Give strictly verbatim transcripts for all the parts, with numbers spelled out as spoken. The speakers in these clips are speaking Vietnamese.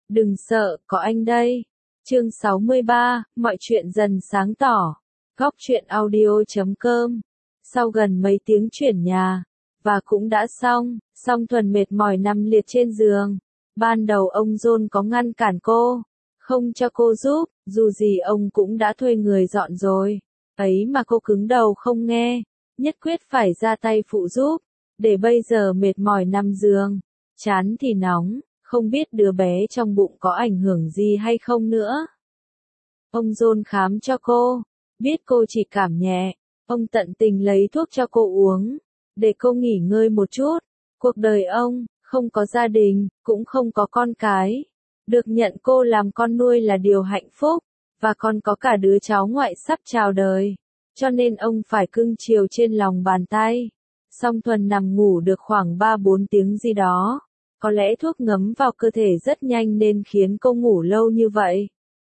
Đừng sợ, có anh đây. Chương sáu mươi ba, mọi chuyện dần sáng tỏ. Góc truyện audio chấm com. Sau gần mấy tiếng chuyển nhà, và cũng đã xong, Song Thuần mệt mỏi nằm liệt trên giường. Ban đầu ông John có ngăn cản cô, không cho cô giúp, dù gì ông cũng đã thuê người dọn rồi. Ấy mà cô cứng đầu không nghe, nhất quyết phải ra tay phụ giúp, để bây giờ mệt mỏi nằm giường, chán thì nóng, không biết đứa bé trong bụng có ảnh hưởng gì hay không nữa. Ông John khám cho cô, biết cô chỉ cảm nhẹ, ông tận tình lấy thuốc cho cô uống, để cô nghỉ ngơi một chút. Cuộc đời ông, không có gia đình, cũng không có con cái. Được nhận cô làm con nuôi là điều hạnh phúc, và còn có cả đứa cháu ngoại sắp chào đời. Cho nên ông phải cưng chiều trên lòng bàn tay. Song Thuần nằm ngủ được khoảng ba bốn tiếng gì đó. Có lẽ thuốc ngấm vào cơ thể rất nhanh nên khiến cô ngủ lâu như vậy.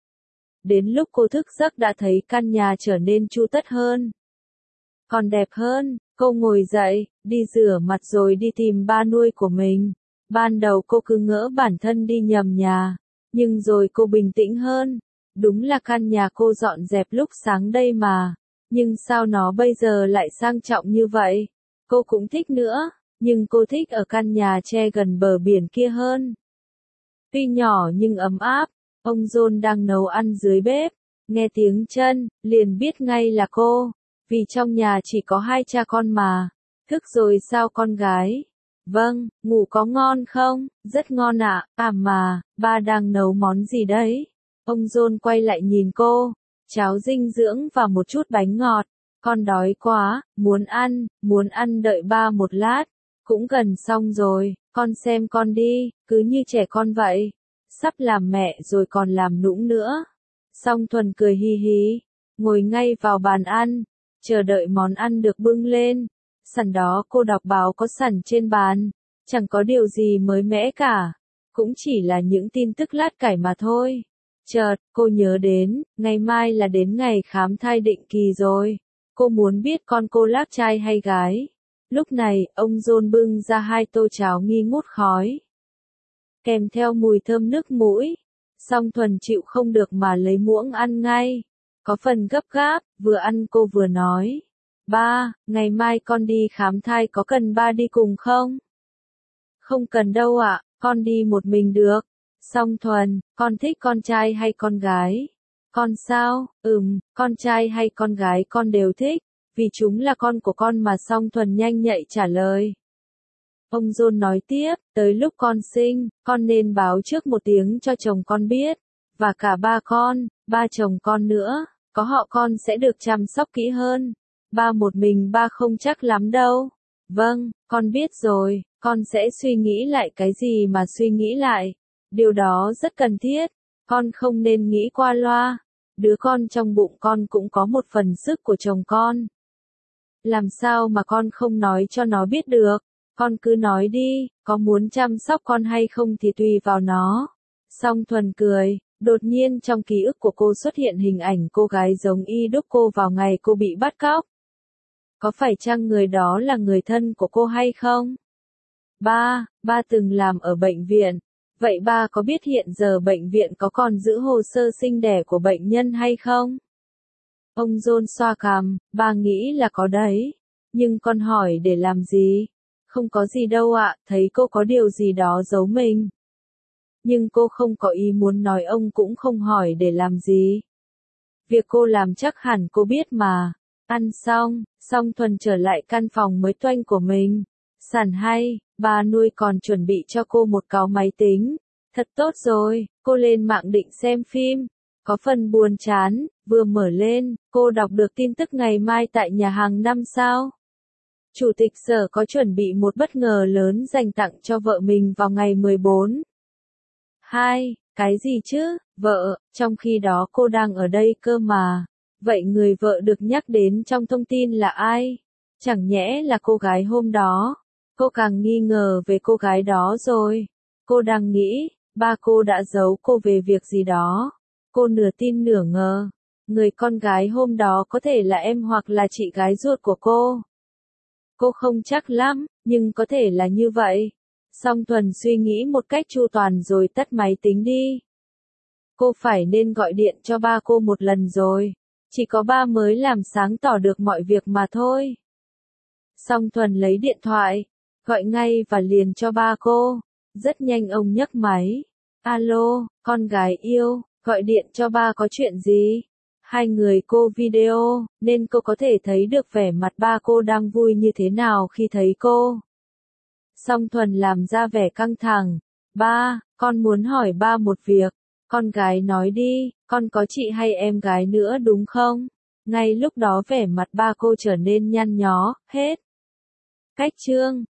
Đến lúc cô thức giấc đã thấy căn nhà trở nên chu tất hơn. Còn đẹp hơn, cô ngồi dậy, đi rửa mặt rồi đi tìm ba nuôi của mình. Ban đầu cô cứ ngỡ bản thân đi nhầm nhà, nhưng rồi cô bình tĩnh hơn. Đúng là căn nhà cô dọn dẹp lúc sáng đây mà, nhưng sao nó bây giờ lại sang trọng như vậy? Cô cũng thích nữa, nhưng cô thích ở căn nhà tre gần bờ biển kia hơn. Tuy nhỏ nhưng ấm áp, ông John đang nấu ăn dưới bếp, nghe tiếng chân, liền biết ngay là cô, vì trong nhà chỉ có hai cha con mà. Thức rồi sao con gái? Vâng, ngủ có ngon không? Rất ngon ạ, à. à mà, ba đang nấu món gì đấy? Ông John quay lại nhìn cô, cháo dinh dưỡng và một chút bánh ngọt. Con đói quá, muốn ăn, muốn ăn đợi ba một lát. Cũng gần xong rồi, con xem con đi, cứ như trẻ con vậy. Sắp làm mẹ rồi còn làm nũng nữa. Song Thuần cười hi hí, ngồi ngay vào bàn ăn, chờ đợi món ăn được bưng lên. Sẵn đó cô đọc báo có sẵn trên bàn, chẳng có điều gì mới mẻ cả, cũng chỉ là những tin tức lát cải mà thôi. Chợt, cô nhớ đến, ngày mai là đến ngày khám thai định kỳ rồi. Cô muốn biết con cô lác trai hay gái. Lúc này, ông John bưng ra hai tô cháo nghi ngút khói, kèm theo mùi thơm nước mũi. Song Thuần chịu không được mà lấy muỗng ăn ngay. Có phần gấp gáp, vừa ăn cô vừa nói. Ba, ngày mai con đi khám thai có cần ba đi cùng không? Không cần đâu ạ, con đi một mình được. Song Thuần, con thích con trai hay con gái? Con sao? Ừm, con trai hay con gái con đều thích, vì chúng là con của con mà. Song Thuần nhanh nhạy trả lời. Ông John nói tiếp, tới lúc con sinh, con nên báo trước một tiếng cho chồng con biết, và cả ba con, ba chồng con nữa, có họ con sẽ được chăm sóc kỹ hơn. Ba một mình ba không chắc lắm đâu. Vâng, con biết rồi, con sẽ suy nghĩ lại. Cái gì mà suy nghĩ lại? Điều đó rất cần thiết, con không nên nghĩ qua loa. Đứa con trong bụng con cũng có một phần sức của chồng con. Làm sao mà con không nói cho nó biết được? Con cứ nói đi, có muốn chăm sóc con hay không thì tùy vào nó. Song Thuần cười, đột nhiên trong ký ức của cô xuất hiện hình ảnh cô gái giống y đúc cô vào ngày cô bị bắt cóc. Có phải chăng người đó là người thân của cô hay không? Ba, ba từng làm ở bệnh viện. Vậy ba có biết hiện giờ bệnh viện có còn giữ hồ sơ sinh đẻ của bệnh nhân hay không? Ông John xoa cằm, ba nghĩ là có đấy. Nhưng con hỏi để làm gì? Không có gì đâu ạ, thấy cô có điều gì đó giấu mình. Nhưng cô không có ý muốn nói, ông cũng không hỏi để làm gì. Việc cô làm chắc hẳn cô biết mà. Ăn xong, Song Thuần trở lại căn phòng mới toanh của mình. Sẵn hay, bà nuôi còn chuẩn bị cho cô một cáu máy tính. Thật tốt rồi, cô lên mạng định xem phim. Có phần buồn chán, vừa mở lên, cô đọc được tin tức ngày mai tại nhà hàng năm sao. Chủ tịch Sở có chuẩn bị một bất ngờ lớn dành tặng cho vợ mình vào ngày mười bốn. Hai, cái gì chứ, vợ, trong khi đó cô đang ở đây cơ mà. Vậy người vợ được nhắc đến trong thông tin là ai? Chẳng nhẽ là cô gái hôm đó? Cô càng nghi ngờ về cô gái đó rồi. Cô đang nghĩ, ba cô đã giấu cô về việc gì đó. Cô nửa tin nửa ngờ. Người con gái hôm đó có thể là em hoặc là chị gái ruột của cô. Cô không chắc lắm, nhưng có thể là như vậy. Song Thuần suy nghĩ một cách chu toàn rồi tắt máy tính đi. Cô phải nên gọi điện cho ba cô một lần rồi. Chỉ có ba mới làm sáng tỏ được mọi việc mà thôi. Song Thuần lấy điện thoại, gọi ngay và liền cho ba cô. Rất nhanh ông nhấc máy. Alo, con gái yêu, gọi điện cho ba có chuyện gì? Hai người cô video, nên cô có thể thấy được vẻ mặt ba cô đang vui như thế nào khi thấy cô. Song Thuần làm ra vẻ căng thẳng. Ba, con muốn hỏi ba một việc. Con gái nói đi, con có chị hay em gái nữa đúng không? Ngay lúc đó vẻ mặt ba cô trở nên nhăn nhó, hết. Cách chương